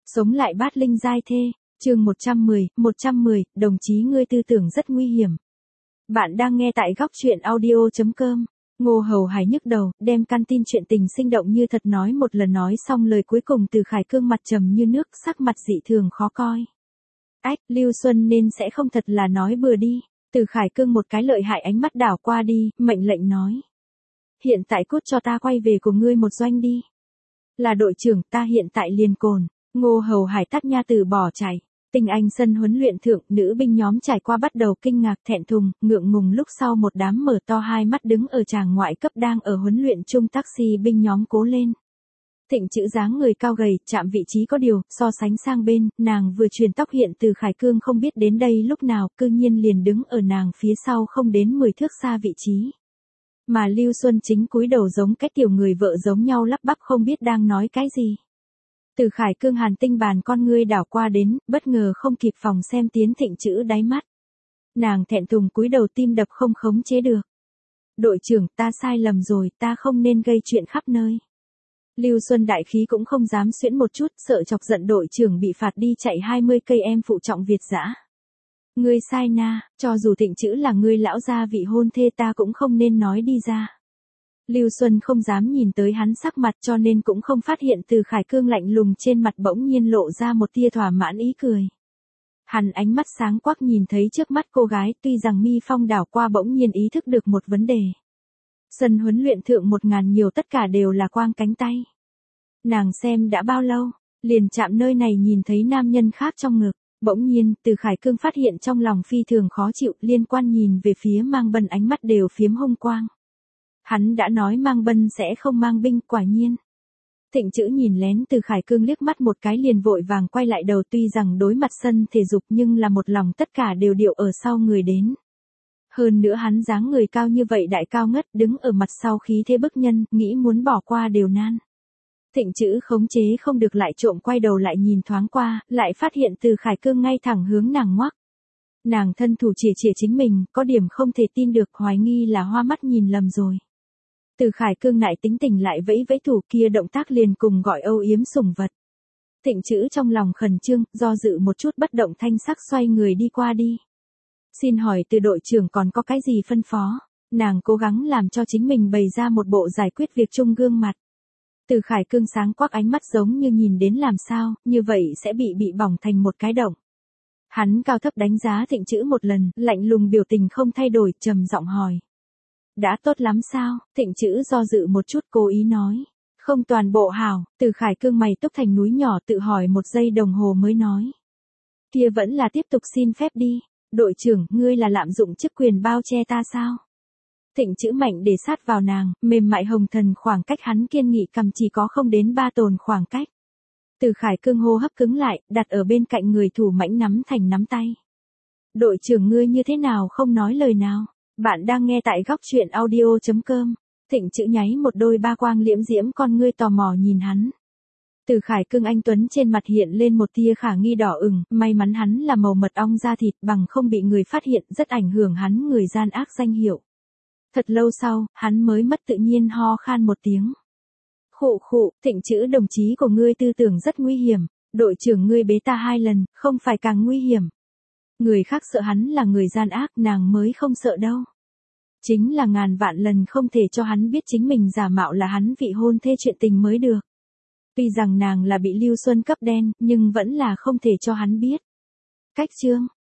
Sống lại bát linh giai thê, chương 110, đồng chí ngươi tư tưởng rất nguy hiểm. Bạn đang nghe tại góc truyện audio.com. Ngô Hầu Hải nhức đầu, đem căn tin chuyện tình sinh động như thật nói một lần, nói xong lời cuối cùng Từ Khải Cương mặt trầm như nước, sắc mặt dị thường khó coi. Ách, Lưu Xuân nên sẽ không thật là nói bừa đi. Từ Khải Cương một cái lợi hại ánh mắt đảo qua đi, mệnh lệnh nói. Hiện tại cút cho ta quay về của ngươi một doanh đi. Là đội trưởng, ta hiện tại liền cồn. Ngô Hầu Hải tắt nha từ bỏ chạy. Tinh Anh sân huấn luyện thượng, nữ binh nhóm trải qua bắt đầu kinh ngạc, thẹn thùng, ngượng ngùng, lúc sau một đám mở to hai mắt đứng ở tràng ngoại cấp đang ở huấn luyện chung taxi binh nhóm cố lên. Thịnh chữ dáng người cao gầy, chạm vị trí có điều, so sánh sang bên, nàng vừa truyền tóc hiện Từ Khải Cương không biết đến đây lúc nào, cư nhiên liền đứng ở nàng phía sau không đến 10 thước xa vị trí. Mà Lưu Xuân chính cúi đầu giống cái tiểu người vợ giống nhau lắp bắp không biết đang nói cái gì. Từ Khải Cương hàn tinh bàn con ngươi đảo qua đến, bất ngờ không kịp phòng xem tiến thịnh chữ đáy mắt. Nàng thẹn thùng cúi đầu, tim đập không khống chế được. Đội trưởng, ta sai lầm rồi, ta không nên gây chuyện khắp nơi. Lưu Xuân đại khí cũng không dám xuyễn một chút, sợ chọc giận đội trưởng bị phạt đi chạy 20 cây em phụ trọng Việt dã. Ngươi sai na, cho dù thịnh chữ là ngươi lão gia vị hôn thê ta cũng không nên nói đi ra. Lưu Xuân không dám nhìn tới hắn sắc mặt cho nên cũng không phát hiện Từ Khải Cương lạnh lùng trên mặt bỗng nhiên lộ ra một tia thỏa mãn ý cười. Hắn ánh mắt sáng quắc nhìn thấy trước mắt cô gái, tuy rằng mi phong đảo qua bỗng nhiên ý thức được một vấn đề. Sân huấn luyện thượng 1000 nhiều tất cả đều là quang cánh tay. Nàng xem đã bao lâu, liền chạm nơi này nhìn thấy nam nhân khác trong ngực. Bỗng nhiên, Từ Khải Cương phát hiện trong lòng phi thường khó chịu, liên quan nhìn về phía Mang Bân, ánh mắt đều phiếm hung quang. Hắn đã nói Mang Bân sẽ không mang binh, quả nhiên. Thịnh chữ nhìn lén Từ Khải Cương liếc mắt một cái liền vội vàng quay lại đầu, tuy rằng đối mặt sân thể dục nhưng là một lòng tất cả đều điệu ở sau người đến. Hơn nữa hắn dáng người cao như vậy, đại cao ngất, đứng ở mặt sau khí thế bức nhân, nghĩ muốn bỏ qua đều nan. Thịnh chữ khống chế không được lại trộm quay đầu lại nhìn thoáng qua, lại phát hiện Từ Khải Cương ngay thẳng hướng nàng ngoắc. Nàng thân thủ chìa chính mình, có điểm không thể tin được, hoài nghi là hoa mắt nhìn lầm rồi. Từ Khải Cương lại tính tình lại vẫy vẫy thủ, kia động tác liền cùng gọi âu yếm sủng vật. Thịnh chữ trong lòng khẩn trương, do dự một chút bất động thanh sắc xoay người đi qua đi. Xin hỏi Từ đội trưởng còn có cái gì phân phó? Nàng cố gắng làm cho chính mình bày ra một bộ giải quyết việc chung gương mặt. Từ Khải Cương sáng quắc ánh mắt giống như nhìn đến làm sao, như vậy sẽ bị bỏng thành một cái động. Hắn cao thấp đánh giá thịnh chữ một lần, lạnh lùng biểu tình không thay đổi, trầm giọng hỏi. Đã tốt lắm sao? Thịnh chữ do dự một chút cố ý nói. Không toàn bộ hảo. Từ Khải Cương mày túc thành núi nhỏ, tự hỏi 1 giây đồng hồ mới nói. Kia vẫn là tiếp tục xin phép đi. Đội trưởng, ngươi là lạm dụng chức quyền bao che ta sao? Thịnh chữ mạnh để sát vào nàng, mềm mại hồng thần, khoảng cách hắn kiên nghị cầm chỉ có không đến 3 tồn khoảng cách. Từ Khải Cương hô hấp cứng lại, đặt ở bên cạnh người thủ mãnh nắm thành nắm tay. Đội trưởng, ngươi như thế nào không nói lời nào? Bạn đang nghe tại góc truyện audio.com. Thịnh chữ nháy một đôi ba quang liễm diễm con ngươi tò mò nhìn hắn. Từ Khải Cương anh tuấn trên mặt hiện lên một tia khả nghi đỏ ửng, may mắn hắn là màu mật ong da thịt, bằng không bị người phát hiện rất ảnh hưởng hắn người gian ác danh hiệu. Thật lâu sau, hắn mới mất tự nhiên ho khan một tiếng. Khụ, thịnh chữ, đồng chí của ngươi tư tưởng rất nguy hiểm, đội trưởng ngươi bế ta 2 lần, không phải càng nguy hiểm. Người khác sợ hắn là người gian ác, nàng mới không sợ đâu. Chính là ngàn vạn lần không thể cho hắn biết chính mình giả mạo là hắn vị hôn thê chuyện tình mới được. Tuy rằng nàng là bị Lưu Xuân cấp đen, nhưng vẫn là không thể cho hắn biết. Cách chương